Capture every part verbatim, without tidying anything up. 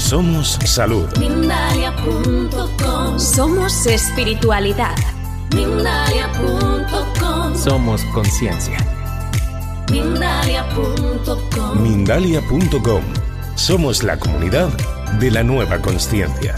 Somos salud. Mindalia punto com. Somos espiritualidad. Mindalia punto com. Somos conciencia. Mindalia punto com. Mindalia punto com. Somos la comunidad de la nueva consciencia.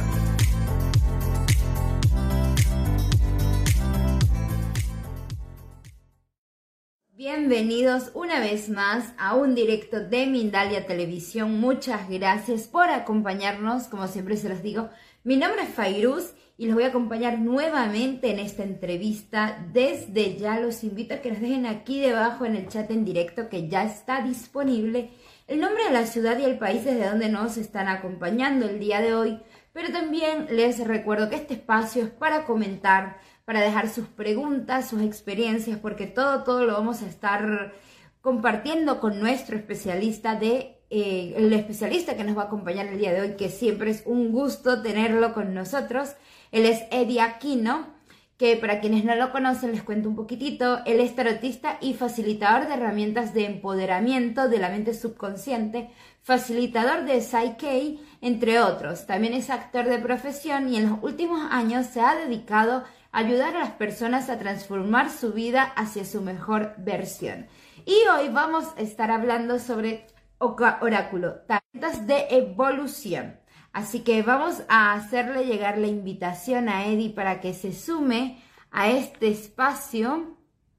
Bienvenidos una vez más a un directo de Mindalia Televisión. Muchas gracias por acompañarnos. Como siempre se los digo, mi nombre es Fairuz y los voy a acompañar nuevamente en esta entrevista. Desde ya los invito a que nos dejen aquí debajo en el chat en directo, que ya está disponible, el nombre de la ciudad y el país desde donde nos están acompañando el día de hoy. Pero también les recuerdo que este espacio es para comentar, para dejar sus preguntas, sus experiencias, porque todo, todo lo vamos a estar compartiendo con nuestro especialista, de, eh, el especialista que nos va a acompañar el día de hoy, que siempre es un gusto tenerlo con nosotros. Él es Eddie Aquino, que para quienes no lo conocen les cuento un poquitito. Él es tarotista y facilitador de herramientas de empoderamiento de la mente subconsciente, facilitador de Psyche, entre otros. También es actor de profesión y en los últimos años se ha dedicado a ayudar a las personas a transformar su vida hacia su mejor versión. Y hoy vamos a estar hablando sobre oráculo, tarjetas de evolución. Así que vamos a hacerle llegar la invitación a Eddie para que se sume a este espacio.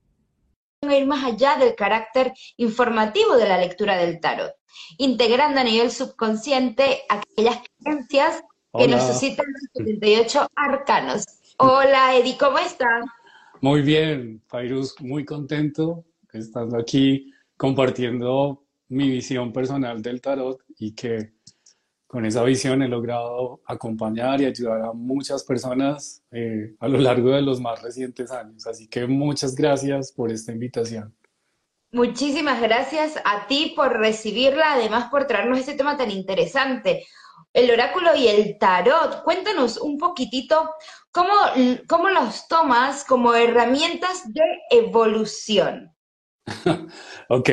Vamos a ir más allá del carácter informativo de la lectura del tarot, integrando a nivel subconsciente aquellas creencias que Hola. nos suscitan los setenta y ocho arcanos. Hola Eddie, ¿cómo estás? Muy bien, Fairuz, muy contento estando aquí compartiendo mi visión personal del tarot y que con esa visión he logrado acompañar y ayudar a muchas personas eh, a lo largo de los más recientes años. Así que muchas gracias por esta invitación. Muchísimas gracias a ti por recibirla, además por traernos ese tema tan interesante, el oráculo y el tarot. Cuéntanos un poquitito cómo, cómo los tomas como herramientas de evolución. Ok,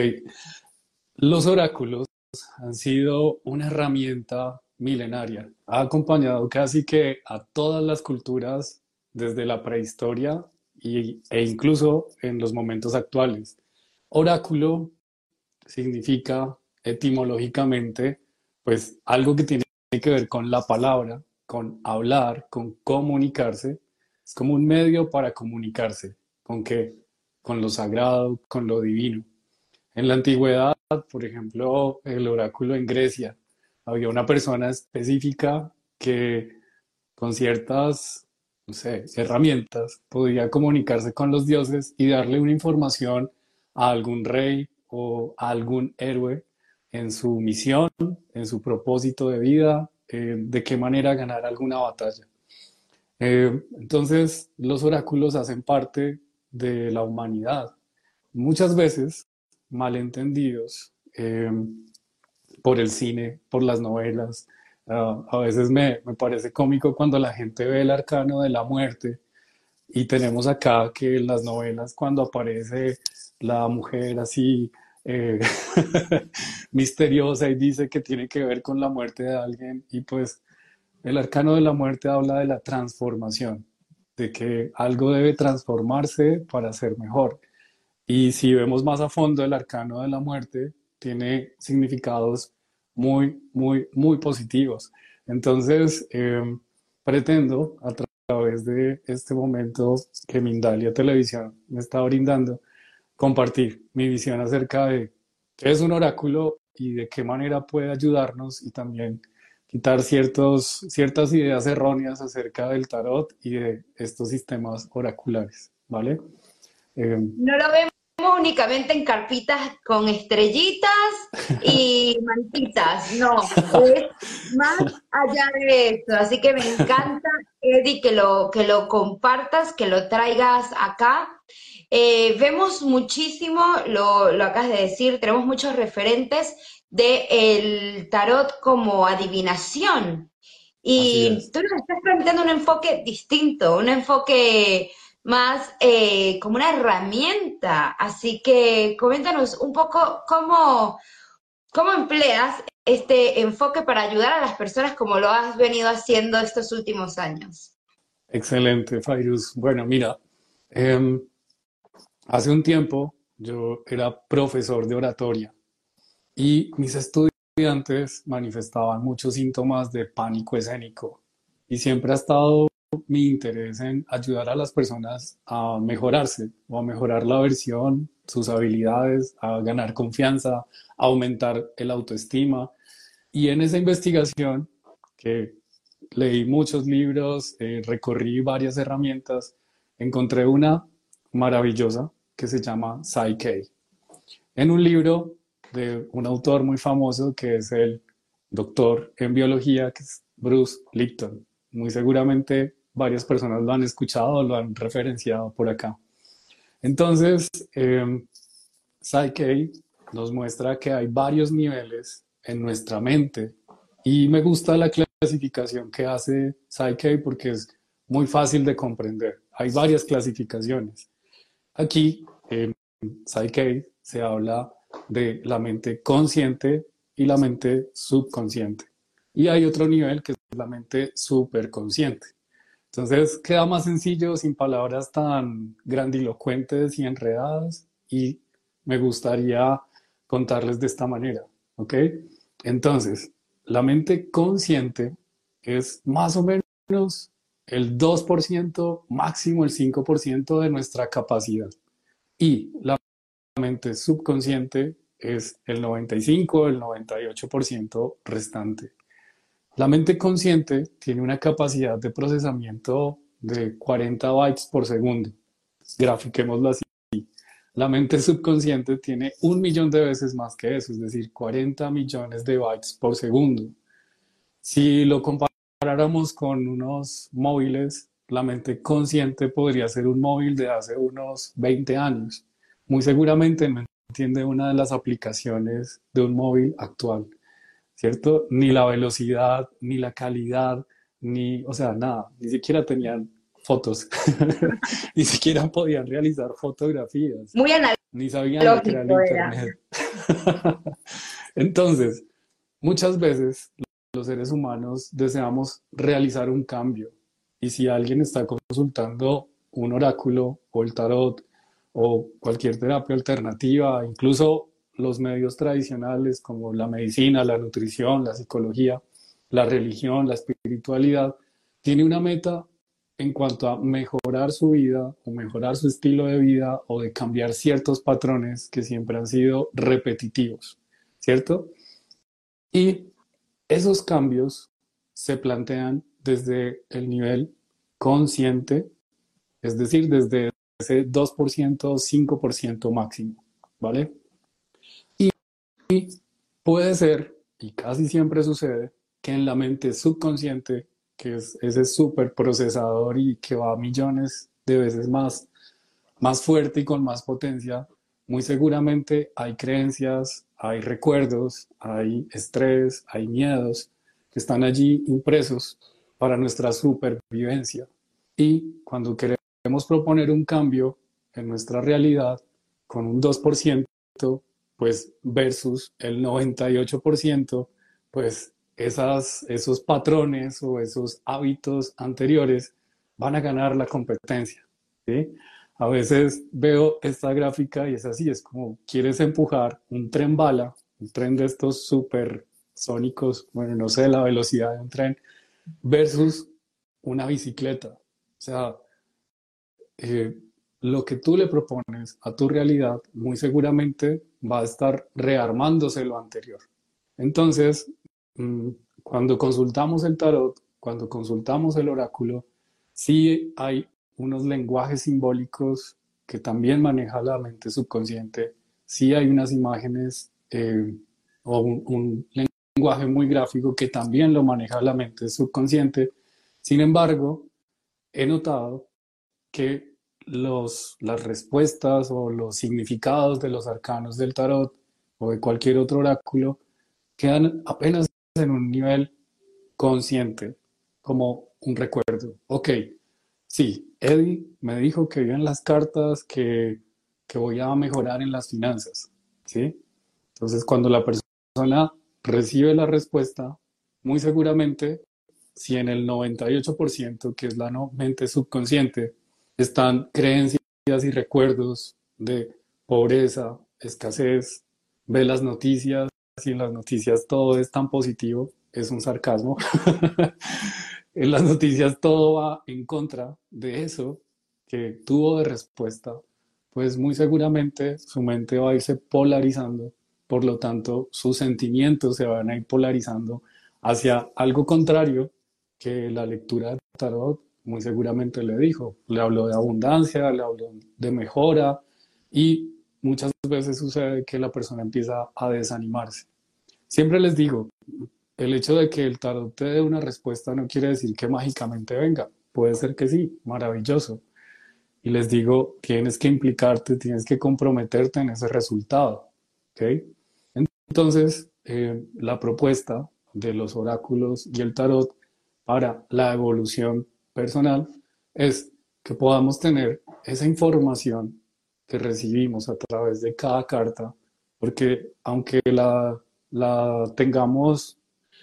los oráculos han sido una herramienta milenaria. Ha acompañado casi que a todas las culturas desde la prehistoria y, e incluso en los momentos actuales. Oráculo significa etimológicamente pues algo que tiene que ver con la palabra, con hablar, con comunicarse. Es como un medio para comunicarse. ¿Con qué? Con lo sagrado, con lo divino. En la antigüedad, por ejemplo, el oráculo en Grecia, había una persona específica que con ciertas, no sé, herramientas podía comunicarse con los dioses y darle una información a algún rey o a algún héroe en su misión, en su propósito de vida, eh, de qué manera ganar alguna batalla. Eh, entonces, los oráculos hacen parte de la humanidad. Muchas veces malentendidos eh, por el cine, por las novelas. Uh, a veces me, me parece cómico cuando la gente ve el arcano de la muerte y tenemos acá que en las novelas cuando aparece la mujer así eh, misteriosa y dice que tiene que ver con la muerte de alguien, y pues el arcano de la muerte habla de la transformación, de que algo debe transformarse para ser mejor. Y si vemos más a fondo, el arcano de la muerte tiene significados muy, muy, muy positivos. Entonces, eh, pretendo, a tra- través de este momento que Mindalia Televisión me está brindando, compartir mi visión acerca de qué es un oráculo y de qué manera puede ayudarnos, y también quitar ciertos, ciertas ideas erróneas acerca del tarot y de estos sistemas oraculares, ¿vale? Eh, No lo vemos únicamente en carpitas con estrellitas y mantitas, no, es más allá de eso. Así que me encanta, Eddie, que lo, que lo compartas, que lo traigas acá. Eh, vemos muchísimo, lo, lo acabas de decir, tenemos muchos referentes del tarot como adivinación. así Y es. tú nos estás planteando un enfoque distinto, un enfoque más eh, como una herramienta. Así que coméntanos un poco cómo, ¿Cómo empleas este enfoque para ayudar a las personas como lo has venido haciendo estos últimos años? Excelente, Fairuz. Bueno, mira, em, hace un tiempo yo era profesor de oratoria y mis estudiantes manifestaban muchos síntomas de pánico escénico y siempre ha estado mi interés en ayudar a las personas a mejorarse o a mejorar la versión, sus habilidades, a ganar confianza, a aumentar el autoestima. Y en esa investigación, que leí muchos libros, eh, recorrí varias herramientas, encontré una maravillosa que se llama Psyche, en un libro de un autor muy famoso que es el doctor en biología, que es Bruce Lipton. Muy seguramente varias personas lo han escuchado o lo han referenciado por acá. Entonces, eh, Psyche nos muestra que hay varios niveles en nuestra mente y me gusta la clasificación que hace Psyche porque es muy fácil de comprender. Hay varias clasificaciones. Aquí en Psyche se habla de la mente consciente y la mente subconsciente. Y hay otro nivel que es la mente superconsciente. Entonces queda más sencillo, sin palabras tan grandilocuentes y enredadas, y me gustaría contarles de esta manera, ¿ok? Entonces, la mente consciente es más o menos el dos por ciento, máximo el cinco por ciento de nuestra capacidad. Y la mente subconsciente es el noventa y cinco, el noventa y ocho por ciento restante. La mente consciente tiene una capacidad de procesamiento de cuarenta bytes por segundo. Grafiquémoslo así. La mente subconsciente tiene un millón de veces más que eso, es decir, cuarenta millones de bytes por segundo. Si lo comparáramos con unos móviles, la mente consciente podría ser un móvil de hace unos veinte años. Muy seguramente no entiende una de las aplicaciones de un móvil actual, ¿cierto? Ni la velocidad, ni la calidad, ni, o sea, nada, ni siquiera tenían fotos, ni siquiera podían realizar fotografías, Muy ni sabían lo que era el analógico era. internet. Entonces, muchas veces los seres humanos deseamos realizar un cambio, y si alguien está consultando un oráculo o el tarot o cualquier terapia alternativa, incluso los medios tradicionales como la medicina, la nutrición, la psicología, la religión, la espiritualidad, tiene una meta en cuanto a mejorar su vida o mejorar su estilo de vida o de cambiar ciertos patrones que siempre han sido repetitivos, ¿cierto? Y esos cambios se plantean desde el nivel consciente, es decir, desde ese dos por ciento, cinco por ciento máximo, ¿vale? Y puede ser, y casi siempre sucede, que en la mente subconsciente, que es ese súper procesador y que va a millones de veces más, más fuerte y con más potencia, muy seguramente hay creencias, hay recuerdos, hay estrés, hay miedos que están allí impresos para nuestra supervivencia. Y cuando queremos proponer un cambio en nuestra realidad con un dos por ciento, pues versus el noventa y ocho por ciento, pues esas, esos patrones o esos hábitos anteriores van a ganar la competencia, ¿sí? A veces veo esta gráfica y es así, es como quieres empujar un tren bala, un tren de estos supersónicos, bueno, no sé la velocidad de un tren, versus una bicicleta. O sea, eh, lo que tú le propones a tu realidad muy seguramente va a estar rearmándose lo anterior. Entonces, mmm, cuando consultamos el tarot, cuando consultamos el oráculo, sí hay unos lenguajes simbólicos que también maneja la mente subconsciente, sí hay unas imágenes eh, o un, un lenguaje muy gráfico que también lo maneja la mente subconsciente. Sin embargo, he notado que los, las respuestas o los significados de los arcanos del tarot o de cualquier otro oráculo quedan apenas en un nivel consciente, como un recuerdo. Ok, sí, Eddie me dijo que vio en las cartas que, que voy a mejorar en las finanzas, ¿sí? Entonces, cuando la persona persona recibe la respuesta, muy seguramente, si en el noventa y ocho por ciento, que es la no- mente subconsciente, están creencias y recuerdos de pobreza, escasez, ve las noticias y en las noticias todo es tan positivo, es un sarcasmo. En las noticias todo va en contra de eso que tuvo de respuesta, pues muy seguramente su mente va a irse polarizando, por lo tanto sus sentimientos se van a ir polarizando hacia algo contrario que la lectura de tarot muy seguramente le dijo. Le habló de abundancia, le habló de mejora y muchas veces sucede que la persona empieza a desanimarse. Siempre les digo, el hecho de que el tarot te dé una respuesta no quiere decir que mágicamente venga. Puede ser que sí, maravilloso. Y les digo, tienes que implicarte, tienes que comprometerte en ese resultado. ¿Ok? Entonces, eh, la propuesta de los oráculos y el tarot para la evolución personal es que podamos tener esa información que recibimos a través de cada carta, porque aunque la, la tengamos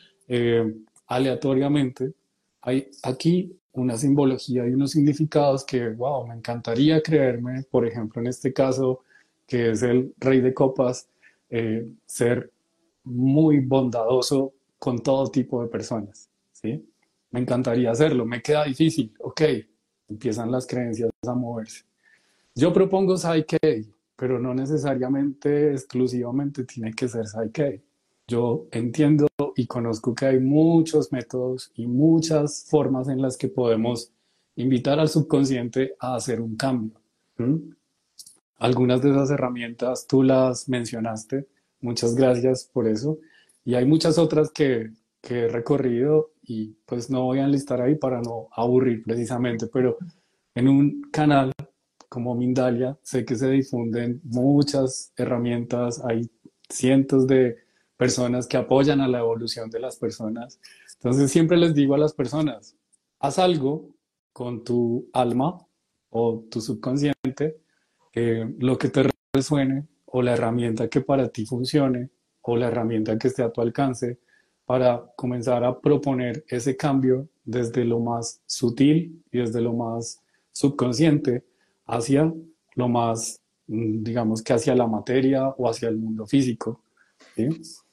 eh, aleatoriamente, hay aquí una simbología y unos significados que, wow, me encantaría creerme, por ejemplo, en este caso, que es el rey de copas, eh, ser muy bondadoso con todo tipo de personas, ¿sí? Me encantaría hacerlo, me queda difícil, ok, empiezan las creencias a moverse. Yo propongo Psyche, pero no necesariamente, exclusivamente tiene que ser Psyche. Yo entiendo y conozco que hay muchos métodos y muchas formas en las que podemos invitar al subconsciente a hacer un cambio. ¿Mm? Algunas de esas herramientas tú las mencionaste, muchas gracias por eso. Y hay muchas otras que, que he recorrido y pues no voy a enlistar ahí para no aburrir precisamente, pero en un canal como Mindalia sé que se difunden muchas herramientas, hay cientos de personas que apoyan a la evolución de las personas. Entonces siempre les digo a las personas, haz algo con tu alma o tu subconsciente, eh, lo que te resuene o la herramienta que para ti funcione o la herramienta que esté a tu alcance para comenzar a proponer ese cambio desde lo más sutil y desde lo más subconsciente hacia lo más, mm, digamos que hacia la materia o hacia el mundo físico. ¿Sí?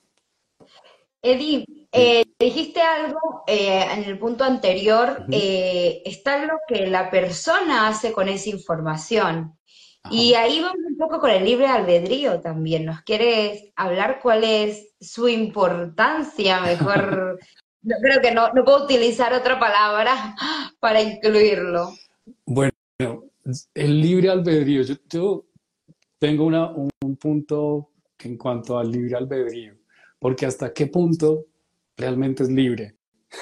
Eddie, Sí. eh, dijiste algo eh, en el punto anterior, Ujú. eh, está lo que la persona hace con esa información. Ajá. Y ahí vamos un poco con el libre albedrío también. ¿Nos quieres hablar cuál es su importancia? Mejor, no, creo que no, no puedo utilizar otra palabra para incluirlo. Bueno, el libre albedrío, yo, yo tengo una, un, un punto en cuanto al libre albedrío, porque hasta qué punto realmente es libre.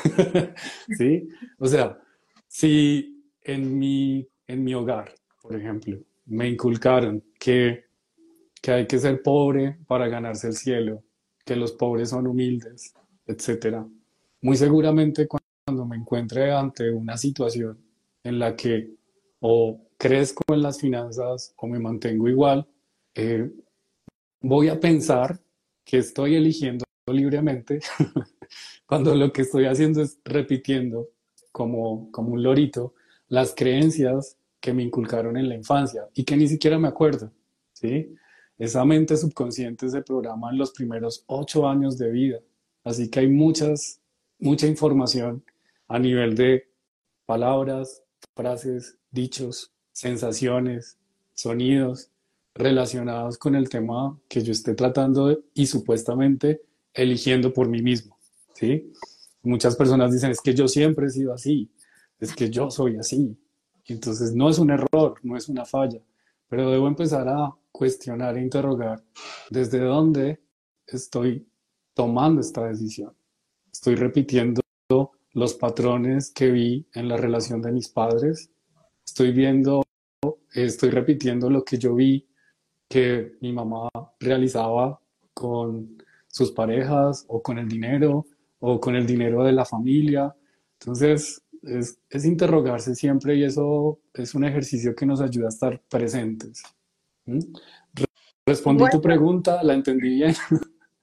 ¿Sí? O sea, si en mi, en mi hogar, por ejemplo, me inculcaron que, que hay que ser pobre para ganarse el cielo, que los pobres son humildes, etcétera. Muy seguramente cuando me encuentre ante una situación en la que o crezco en las finanzas o me mantengo igual, eh, voy a pensar que estoy eligiendo libremente cuando lo que estoy haciendo es repitiendo como, como un lorito las creencias que me inculcaron en la infancia y que ni siquiera me acuerdo, ¿sí? Esa mente subconsciente se programa en los primeros ocho años de vida, así que hay muchas, mucha información a nivel de palabras, frases, dichos, sensaciones, sonidos relacionados con el tema que yo esté tratando de- y supuestamente eligiendo por mí mismo, ¿sí? Muchas personas dicen, es que yo siempre he sido así, es que yo soy así. Entonces no es un error, no es una falla, pero debo empezar a cuestionar e interrogar desde dónde estoy tomando esta decisión. Estoy repitiendo los patrones que vi en la relación de mis padres, estoy viendo, estoy repitiendo lo que yo vi que mi mamá realizaba con sus parejas o con el dinero o con el dinero de la familia. Entonces, es, es interrogarse siempre y eso es un ejercicio que nos ayuda a estar presentes. ¿Mm? Respondí tu Bueno, pregunta, la entendí bien.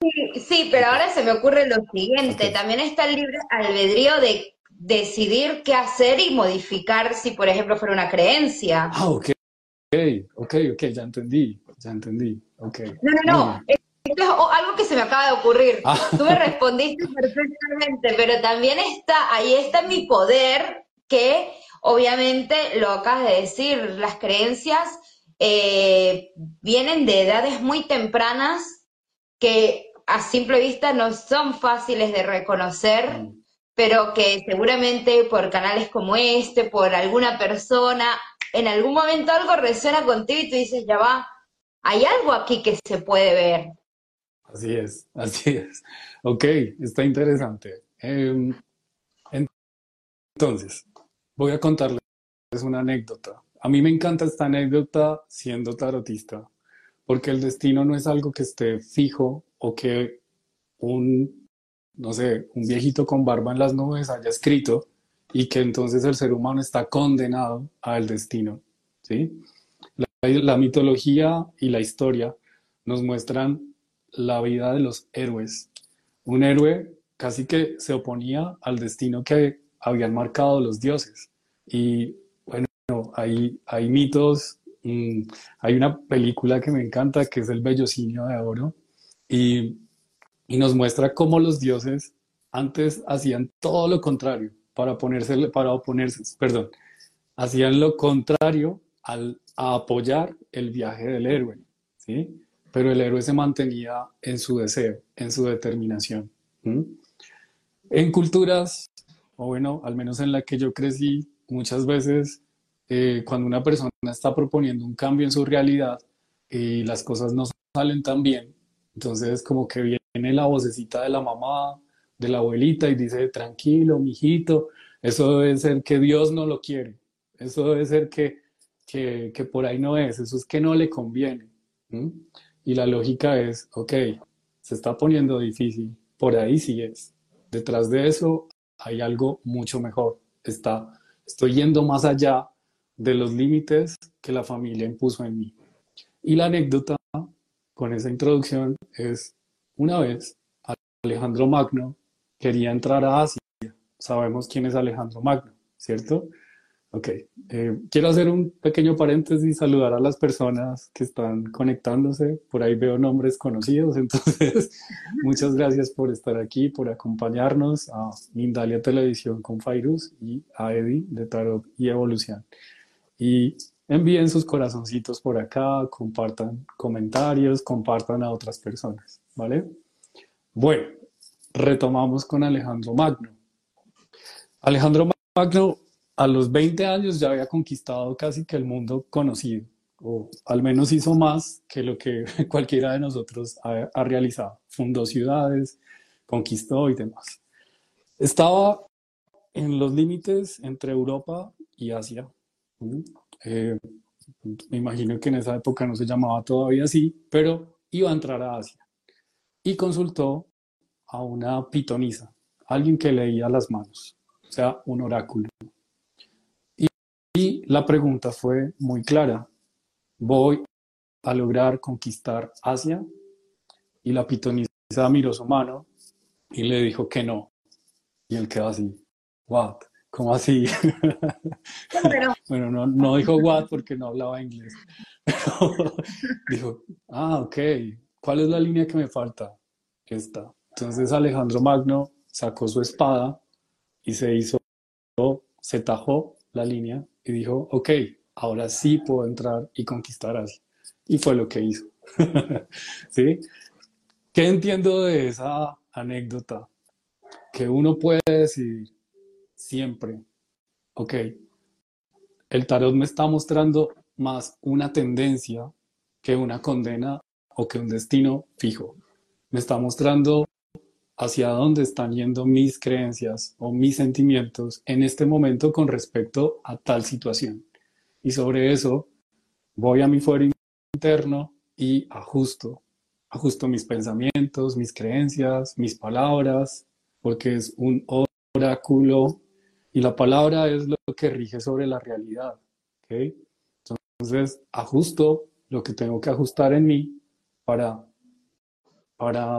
Sí, sí, pero ahora se me ocurre lo Ok. siguiente. También está el libre albedrío de decidir qué hacer y modificar si, por ejemplo, fuera una creencia. Ah, ok, ok, ok, ya entendí, ya entendí. Ok, No, no, muy no. bien. Esto es o- algo que se me acaba de ocurrir. Tú me Ah, respondiste perfectamente, pero también está, ahí está mi poder, que obviamente lo acabas de decir, las creencias eh, vienen de edades muy tempranas que a simple vista no son fáciles de reconocer, mm, pero que seguramente por canales como este, por alguna persona, en algún momento algo resuena contigo y tú dices, ya va, hay algo aquí que se puede ver. así es, así es. Ok, está interesante. Em, entonces, voy a contarles una anécdota. A mí me encanta esta anécdota siendo tarotista, porque el destino no es algo que esté fijo o que un, no sé, un viejito con barba en las nubes haya escrito y que entonces el ser humano está condenado al destino, ¿sí? La, la mitología y la historia nos muestran la vida de los héroes. Un héroe casi que se oponía al destino que habían marcado los dioses. Y bueno, hay, hay mitos, mmm, hay una película que me encanta que es El Bellocinio de Oro y, y nos muestra cómo los dioses antes hacían todo lo contrario para, ponerse, para oponerse, perdón, hacían lo contrario al, a apoyar el viaje del héroe, ¿sí? Pero el héroe se mantenía en su deseo, en su determinación. ¿Sí? En culturas, o bueno, al menos en la que yo crecí, muchas veces eh, cuando una persona está proponiendo un cambio en su realidad y las cosas no salen tan bien, entonces como que viene la vocecita de la mamá, de la abuelita y dice, tranquilo, mijito, eso debe ser que Dios no lo quiere, eso debe ser que, que, que por ahí no es, eso es que no le conviene. ¿Mm? Y la lógica es, ok, se está poniendo difícil, por ahí sí es. Detrás de eso hay algo mucho mejor. Está, estoy yendo más allá de los límites que la familia impuso en mí. Y la anécdota con esa introducción es, una vez Alejandro Magno quería entrar a Asia. Sabemos quién es Alejandro Magno, ¿cierto? Ok, eh, quiero hacer un pequeño paréntesis y saludar a las personas que están conectándose. Por ahí veo nombres conocidos, entonces muchas gracias por estar aquí, por acompañarnos a Mindalia Televisión con Fairuz y a Eddie de Tarot y Evolución. Y envíen sus corazoncitos por acá, compartan comentarios, compartan a otras personas, ¿vale? Bueno, retomamos con Alejandro Magno. Alejandro Magno a los veinte años ya había conquistado casi que el mundo conocido, o al menos hizo más que lo que cualquiera de nosotros ha, ha realizado. Fundó ciudades, conquistó y demás. Estaba en los límites entre Europa y Asia. ¿Mm? Eh, Me imagino que en esa época no se llamaba todavía así, pero iba a entrar a Asia y consultó a una pitonisa, alguien que leía las manos, o sea, un oráculo. Y la pregunta fue muy clara, ¿voy a lograr conquistar Asia? Y la pitonisa miró su mano y le dijo que no. Y él quedó así, ¿what? ¿Cómo así? Claro. Bueno, no, no dijo what porque no hablaba inglés, pero dijo, ah, ok, ¿cuál es la línea que me falta? Esta. Entonces Alejandro Magno sacó su espada y se hizo, se tajó la línea y dijo, ok, ahora sí puedo entrar y conquistar Asia. Y fue lo que hizo. ¿Sí? ¿Qué entiendo de esa anécdota? Que uno puede decidir siempre, ok, el tarot me está mostrando más una tendencia que una condena o que un destino fijo. Me está mostrando hacia dónde están yendo mis creencias o mis sentimientos en este momento con respecto a tal situación. Y sobre eso voy a mi fuero interno y ajusto, ajusto mis pensamientos, mis creencias, mis palabras, porque es un oráculo y la palabra es lo que rige sobre la realidad. ¿Okay? Entonces, ajusto lo que tengo que ajustar en mí para, para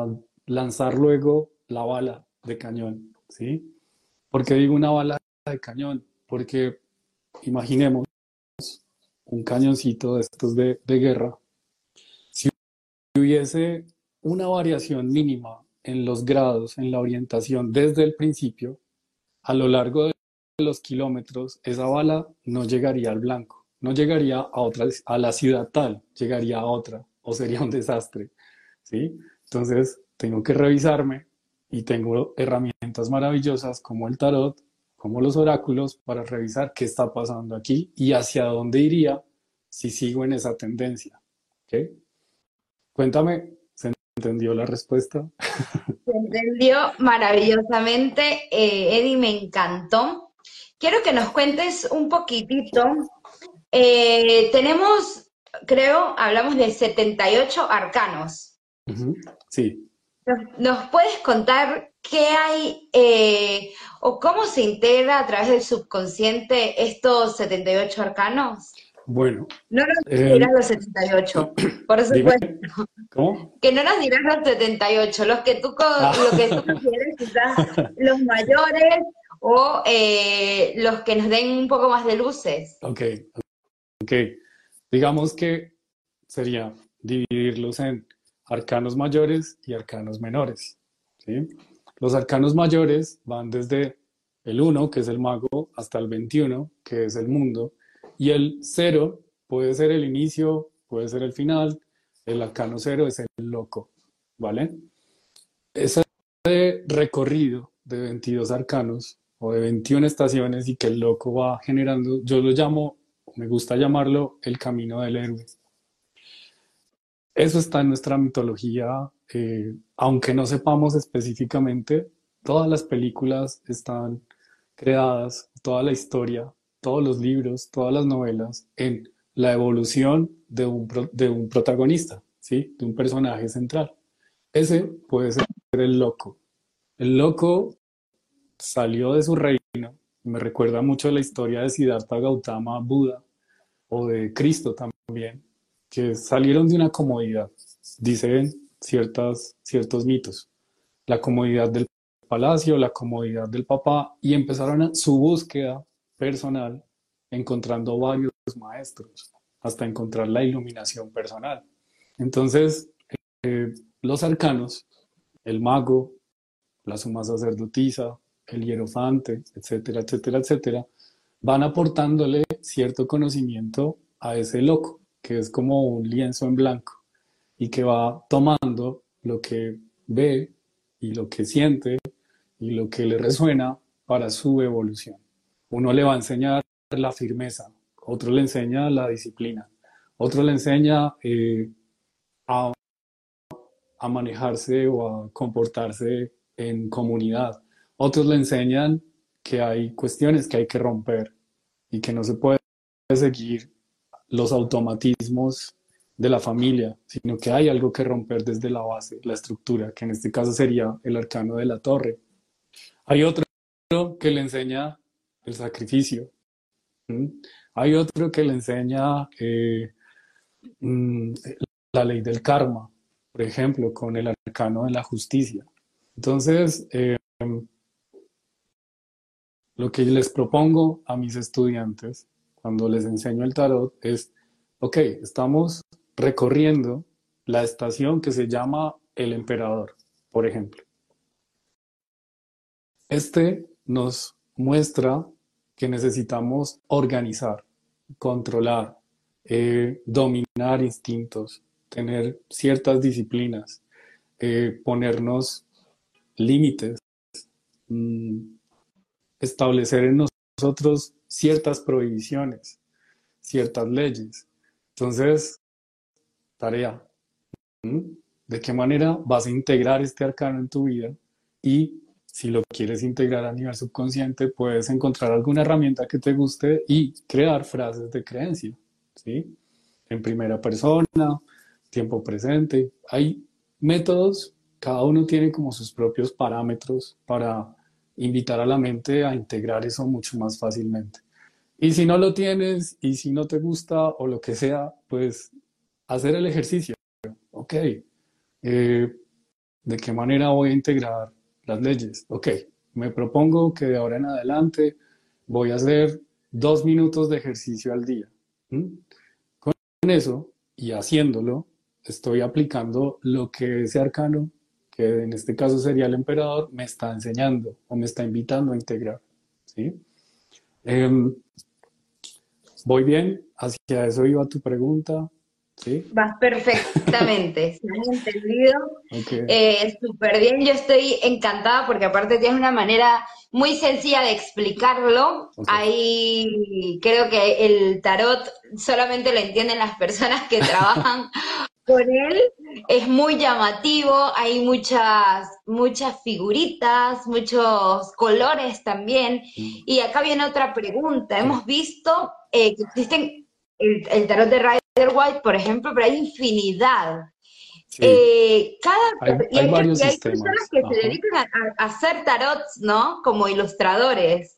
lanzar luego la bala de cañón, ¿sí? ¿Por qué digo una bala de cañón? Porque imaginemos un cañoncito de estos de, de guerra. Si hubiese una variación mínima en los grados, en la orientación desde el principio, a lo largo de los kilómetros, esa bala no llegaría al blanco, no llegaría a otra, a la ciudad tal, llegaría a otra, o sería un desastre, ¿sí? Entonces, tengo que revisarme y tengo herramientas maravillosas como el tarot, como los oráculos, para revisar qué está pasando aquí y hacia dónde iría si sigo en esa tendencia, ¿ok? Cuéntame, ¿se entendió la respuesta? Se entendió maravillosamente, eh, Eddie, me encantó. Quiero que nos cuentes un poquitito. Eh, tenemos, creo, hablamos de setenta y ocho arcanos. Ujú, sí. ¿Nos, nos puedes contar qué hay eh, o cómo se integra a través del subconsciente estos setenta y ocho arcanos? Bueno, No nos eh, dirás los setenta y ocho, por dime, supuesto. ¿cómo? Que no nos dirás los setenta y ocho, los que tú, co- Ah, lo que tú consideres quizás los mayores o eh, los que nos den un poco más de luces. ok, ok. Digamos que sería dividirlos en arcanos mayores y arcanos menores, ¿sí? Los arcanos mayores van desde el uno, que es el mago, hasta el veintiuno, que es el mundo, y el cero puede ser el inicio, puede ser el final, el arcano cero es el loco, ¿vale? Ese recorrido de veintidós arcanos o de veintiuna estaciones y que el loco va generando, yo lo llamo, me gusta llamarlo el camino del héroe. Eso está en nuestra mitología, eh, aunque no sepamos específicamente, todas las películas están creadas, toda la historia, todos los libros, todas las novelas, en la evolución de un, pro- de un protagonista, ¿sí? De un personaje central. Ese puede ser el loco. El loco salió de su reino, me recuerda mucho la historia de Siddhartha Gautama, Buda, o de Cristo también, que salieron de una comodidad, dicen ciertas, ciertos mitos, la comodidad del palacio, la comodidad del papá, y empezaron a- su búsqueda personal encontrando varios maestros, hasta encontrar la iluminación personal. Entonces, eh, los arcanos, el mago, la suma sacerdotisa, el hierofante, etcétera, etcétera, etcétera, van aportándole cierto conocimiento a ese loco, que es como un lienzo en blanco y que va tomando lo que ve y lo que siente y lo que le resuena para su evolución. Uno le va a enseñar la firmeza, otro le enseña la disciplina, otro le enseña eh, a, a manejarse o a comportarse en comunidad. Otros le enseñan que hay cuestiones que hay que romper y que no se puede seguir los automatismos de la familia, sino que hay algo que romper desde la base, la estructura, que en este caso sería el arcano de la torre. Hay otro que le enseña el sacrificio. ¿Mm? Hay otro que le enseña eh, mm, la ley del karma, por ejemplo, con el arcano de la justicia. Entonces, eh, lo que les propongo a mis estudiantes cuando les enseño el tarot es, ok, estamos recorriendo la estación que se llama el emperador, por ejemplo. Este nos muestra que necesitamos organizar, controlar, eh, dominar instintos, tener ciertas disciplinas, eh, ponernos límites, mmm, establecer en nosotros ciertas prohibiciones, ciertas leyes. Entonces, tarea, ¿m? ¿De qué manera vas a integrar este arcano en tu vida? Y si lo quieres integrar a nivel subconsciente, puedes encontrar alguna herramienta que te guste y crear frases de creencia, ¿sí? En primera persona, tiempo presente. Hay métodos, cada uno tiene como sus propios parámetros para invitar a la mente a integrar eso mucho más fácilmente. Y si no lo tienes, y si no te gusta o lo que sea, pues hacer el ejercicio. Ok, eh, ¿De qué manera voy a integrar las leyes? Ok, me propongo que de ahora en adelante voy a hacer dos minutos de ejercicio al día. ¿Mm? Con eso y haciéndolo, estoy aplicando lo que ese arcano, que en este caso sería el emperador, me está enseñando o me está invitando a integrar. ¿Sí? Em, ¿Voy bien? Hacia eso iba tu pregunta. ¿Sí? Vas perfectamente, se han entendido Ok. eh, súper bien. Yo estoy encantada porque aparte tienes una manera muy sencilla de explicarlo. Ok. Ahí creo que el tarot solamente lo entienden las personas que trabajan con él. Es muy llamativo, hay muchas, muchas figuritas, muchos colores también. Mm, Y acá viene otra pregunta. sí. Hemos visto eh, que existen el, el tarot de Rider White, por ejemplo, pero hay infinidad. Sí, Eh, cada, hay, y hay hay, varios y hay personas sistemas. que se Ajá. dedican a, a- a hacer tarots, ¿no? Como ilustradores.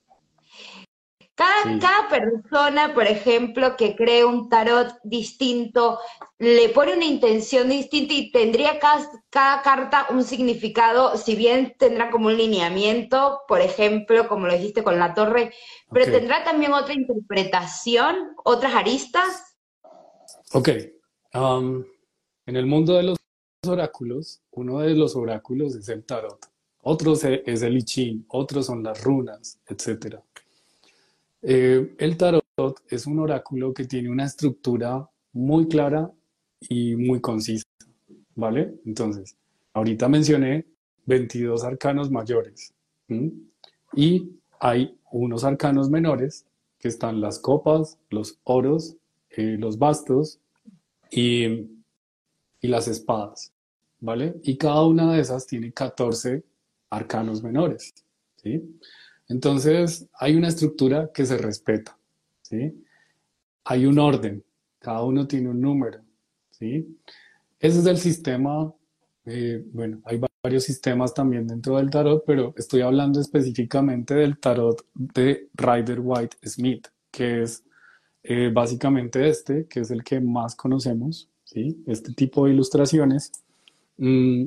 Cada, Sí. cada persona, por ejemplo, que cree un tarot distinto, le pone una intención distinta y tendría cada, cada carta un significado, si bien tendrá como un lineamiento, por ejemplo, como lo dijiste con la torre, Ok. pero tendrá también otra interpretación, otras aristas. Ok. Am, en el mundo de los oráculos, uno de los oráculos es el tarot. Otro se- es el I Ching, otros son las runas, etcétera. Eh, el tarot es un oráculo que tiene una estructura muy clara y muy concisa, ¿vale? Entonces, ahorita mencioné veintidós arcanos mayores, ¿m? Y hay unos arcanos menores que están las copas, los oros, eh, los bastos y, y las espadas, ¿vale? Y cada una de esas tiene catorce arcanos menores, ¿sí? Entonces, hay una estructura que se respeta, ¿sí? Hay un orden, cada uno tiene un número, ¿sí? Ese es el sistema, eh, bueno, hay va- varios sistemas también dentro del tarot, pero estoy hablando específicamente del tarot de Rider White Smith, que es eh, básicamente este, que es el que más conocemos, ¿sí? Este tipo de ilustraciones. Mm,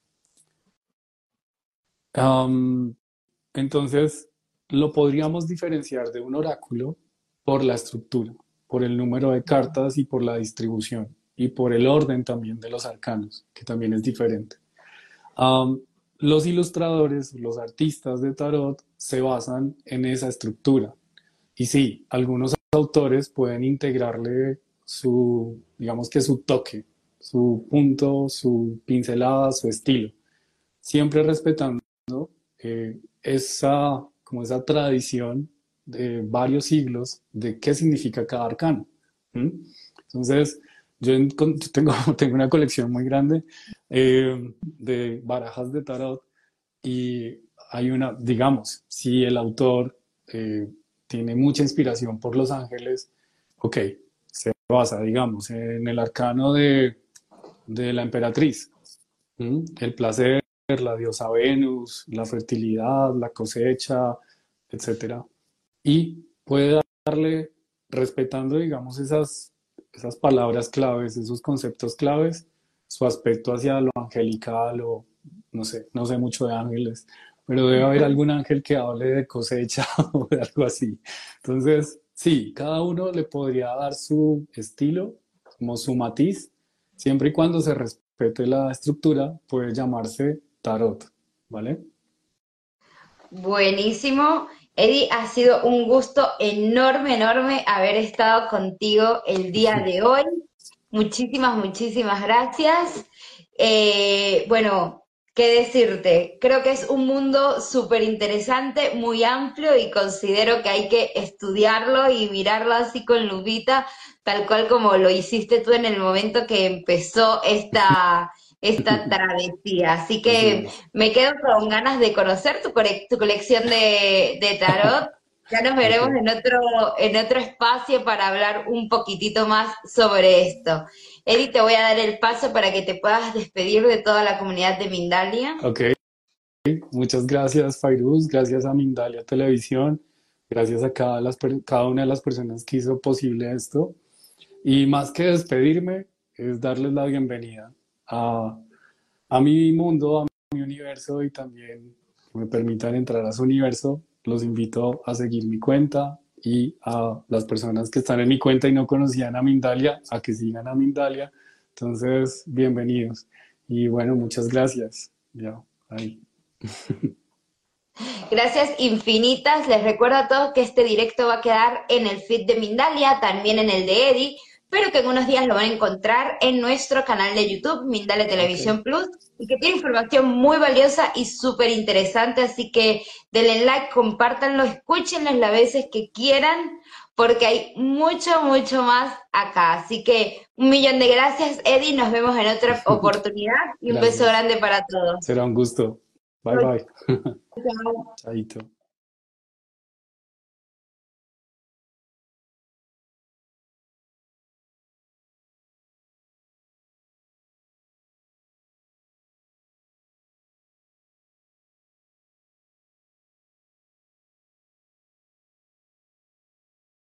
am, entonces, lo podríamos diferenciar de un oráculo por la estructura, por el número de cartas y por la distribución y por el orden también de los arcanos, que también es diferente. Um, los ilustradores, los artistas de tarot se basan en esa estructura. Y sí, algunos autores pueden integrarle su, digamos que su toque, su punto, su pincelada, su estilo, siempre respetando eh, esa, como esa tradición de varios siglos de qué significa cada arcano. ¿Mm? Entonces, yo en- con- tengo, tengo una colección muy grande eh, de barajas de tarot y hay una, digamos, si el autor eh, tiene mucha inspiración por los ángeles, ok, se basa, digamos, en el arcano de, de la emperatriz, ¿m? El placer, la diosa Venus, la fertilidad, la cosecha, etcétera. Y puede darle, respetando, digamos, esas, esas palabras claves, esos conceptos claves, su aspecto hacia lo angelical o no sé, no sé mucho de ángeles, pero debe haber algún ángel que hable de cosecha o de algo así. Entonces, sí, cada uno le podría dar su estilo, como su matiz, siempre y cuando se respete la estructura, puede llamarse tarot, ¿vale? Buenísimo. Eddie, ha sido un gusto enorme, enorme haber estado contigo el día de hoy. Muchísimas, muchísimas gracias. Eh, bueno, ¿qué decirte? Creo que es un mundo súper interesante, muy amplio y considero que hay que estudiarlo y mirarlo así con lupita, tal cual como lo hiciste tú en el momento que empezó esta, esta travesía. Así Así que es. me quedo con ganas de conocer tu, core- tu colección de, de tarot. Ya nos Ok, veremos en otro, en otro espacio para hablar un poquitito más sobre esto. Eddie, te voy a dar el paso para que te puedas despedir de toda la comunidad de Mindalia. ok. Muchas gracias, Fairuz. Gracias a Mindalia Televisión. Gracias a cada, las per- cada una de las personas que hizo posible esto. Y más que despedirme, es darles la bienvenida a, a mi mundo, a mi universo y también me permitan entrar a su universo, los invito a seguir mi cuenta y a las personas que están en mi cuenta y no conocían a Mindalia, a que sigan a Mindalia. Entonces, bienvenidos. Y bueno, muchas gracias. Ya, ahí. Gracias infinitas. Les recuerdo a todos que este directo va a quedar en el feed de Mindalia, también en el de Eddie, pero que en unos días lo van a encontrar en nuestro canal de YouTube, Mindalia Televisión Ok, Plus, y que tiene información muy valiosa y súper interesante, así que denle like, compártanlo, escúchenlos las veces que quieran, porque hay mucho, mucho más acá. Así que un millón de gracias, Eddie, nos vemos en otra oportunidad y un beso gracias. grande para todos. Será un gusto. Bye bye. Chaito.